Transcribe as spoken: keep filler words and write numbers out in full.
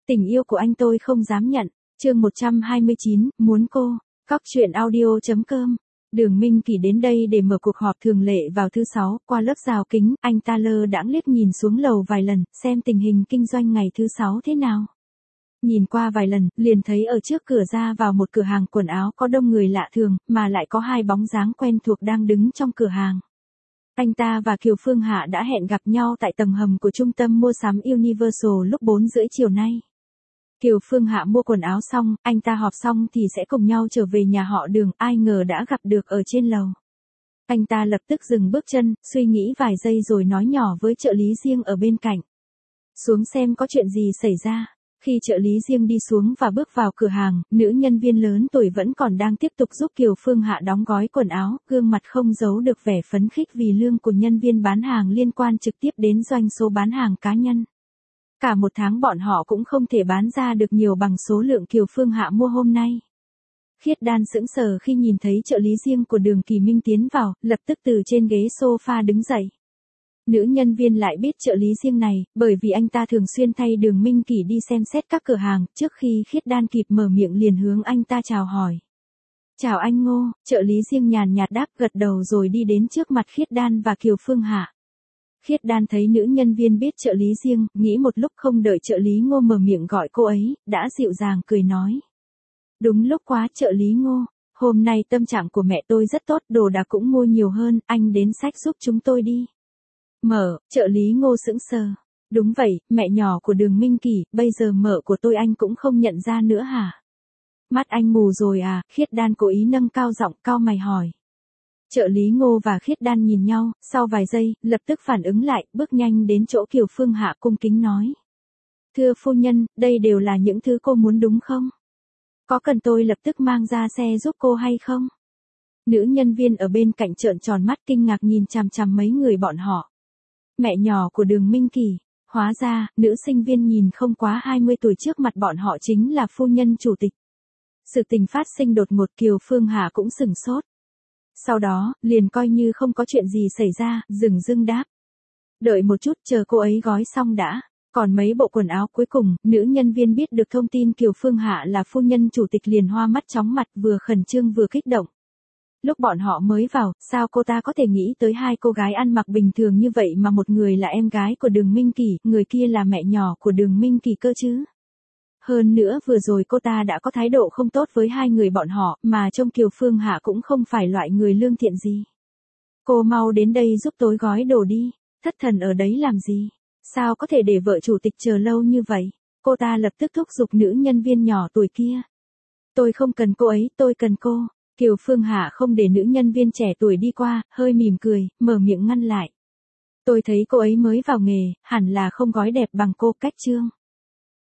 Tình yêu của anh tôi không dám nhận. Chương một trăm hai mươi chín, muốn cô. Cóc truyện audio chấm com. Đường Minh Kỳ đến đây để mở cuộc họp thường lệ vào thứ sáu, qua lớp rào kính, anh ta lơ đãng liếc nhìn xuống lầu vài lần, xem tình hình kinh doanh ngày thứ sáu thế nào. Nhìn qua vài lần, liền thấy ở trước cửa ra vào một cửa hàng quần áo có đông người lạ thường, mà lại có hai bóng dáng quen thuộc đang đứng trong cửa hàng. Anh ta và Kiều Phương Hạ đã hẹn gặp nhau tại tầng hầm của trung tâm mua sắm Universal lúc bốn rưỡi chiều nay. Kiều Phương Hạ mua quần áo xong, anh ta họp xong thì sẽ cùng nhau trở về nhà họ Đường, ai ngờ đã gặp được ở trên lầu. Anh ta lập tức dừng bước chân, suy nghĩ vài giây rồi nói nhỏ với trợ lý riêng ở bên cạnh. Xuống xem có chuyện gì xảy ra. Khi trợ lý riêng đi xuống và bước vào cửa hàng, nữ nhân viên lớn tuổi vẫn còn đang tiếp tục giúp Kiều Phương Hạ đóng gói quần áo, gương mặt không giấu được vẻ phấn khích vì lương của nhân viên bán hàng liên quan trực tiếp đến doanh số bán hàng cá nhân. Cả một tháng bọn họ cũng không thể bán ra được nhiều bằng số lượng Kiều Phương Hạ mua hôm nay. Khiết Đan sững sờ khi nhìn thấy trợ lý riêng của Đường Kỳ Minh tiến vào, lập tức từ trên ghế sofa đứng dậy. Nữ nhân viên lại biết trợ lý riêng này, bởi vì anh ta thường xuyên thay Đường Minh Kỳ đi xem xét các cửa hàng, trước khi Khiết Đan kịp mở miệng liền hướng anh ta chào hỏi. Chào anh Ngô, trợ lý riêng nhàn nhạt đáp gật đầu rồi đi đến trước mặt Khiết Đan và Kiều Phương Hạ. Khiết Đan thấy nữ nhân viên biết trợ lý riêng, nghĩ một lúc không đợi trợ lý Ngô mở miệng gọi cô ấy, đã dịu dàng cười nói. Đúng lúc quá trợ lý Ngô, hôm nay tâm trạng của mẹ tôi rất tốt, đồ đạc cũng mua nhiều hơn, anh đến xách giúp chúng tôi đi. Mở, trợ lý Ngô sững sờ. Đúng vậy, mẹ nhỏ của Đường Minh Kỳ, bây giờ mợ của tôi anh cũng không nhận ra nữa hả? Mắt anh mù rồi à? Khiết Đan cố ý nâng cao giọng, cau mày hỏi. Trợ lý Ngô và Khiết Đan nhìn nhau, sau vài giây, lập tức phản ứng lại, bước nhanh đến chỗ Kiều Phương Hạ cung kính nói. Thưa phu nhân, đây đều là những thứ cô muốn đúng không? Có cần tôi lập tức mang ra xe giúp cô hay không? Nữ nhân viên ở bên cạnh trợn tròn mắt kinh ngạc nhìn chằm chằm mấy người bọn họ. Mẹ nhỏ của Đường Minh Kỳ, hóa ra, nữ sinh viên nhìn không quá hai mươi tuổi trước mặt bọn họ chính là phu nhân chủ tịch. Sự tình phát sinh đột ngột Kiều Phương Hạ cũng sửng sốt. Sau đó, liền coi như không có chuyện gì xảy ra, dừng dưng đáp. Đợi một chút chờ cô ấy gói xong đã. Còn mấy bộ quần áo cuối cùng, nữ nhân viên biết được thông tin Kiều Phương Hạ là phu nhân chủ tịch liền hoa mắt chóng mặt vừa khẩn trương vừa kích động. Lúc bọn họ mới vào, sao cô ta có thể nghĩ tới hai cô gái ăn mặc bình thường như vậy mà một người là em gái của Đường Minh Kỳ, người kia là mẹ nhỏ của Đường Minh Kỳ cơ chứ? Hơn nữa vừa rồi cô ta đã có thái độ không tốt với hai người bọn họ, mà trông Kiều Phương Hạ cũng không phải loại người lương thiện gì. Cô mau đến đây giúp tôi gói đồ đi, thất thần ở đấy làm gì? Sao có thể để vợ chủ tịch chờ lâu như vậy? Cô ta lập tức thúc giục nữ nhân viên nhỏ tuổi kia. Tôi không cần cô ấy, tôi cần cô. Kiều Phương Hạ không để nữ nhân viên trẻ tuổi đi qua, hơi mỉm cười, mở miệng ngăn lại. Tôi thấy cô ấy mới vào nghề, hẳn là không gói đẹp bằng cô, cách trương.